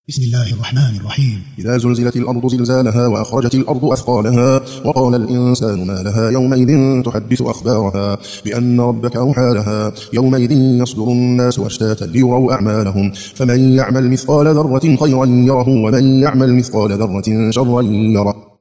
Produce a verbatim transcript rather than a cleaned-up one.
بسم الله الرحمن الرحيم. إذا زلزلت الأرض زلزالها وأخرجت الأرض أثقالها وقال الإنسان ما لها يومئذ تحدث أخبارها بأن ربك أوحى لها يومئذ يصدر الناس أشتاتا ليروا أعمالهم فمن يعمل مثقال ذرة خيرا يره ومن يعمل مثقال ذرة شرا يره.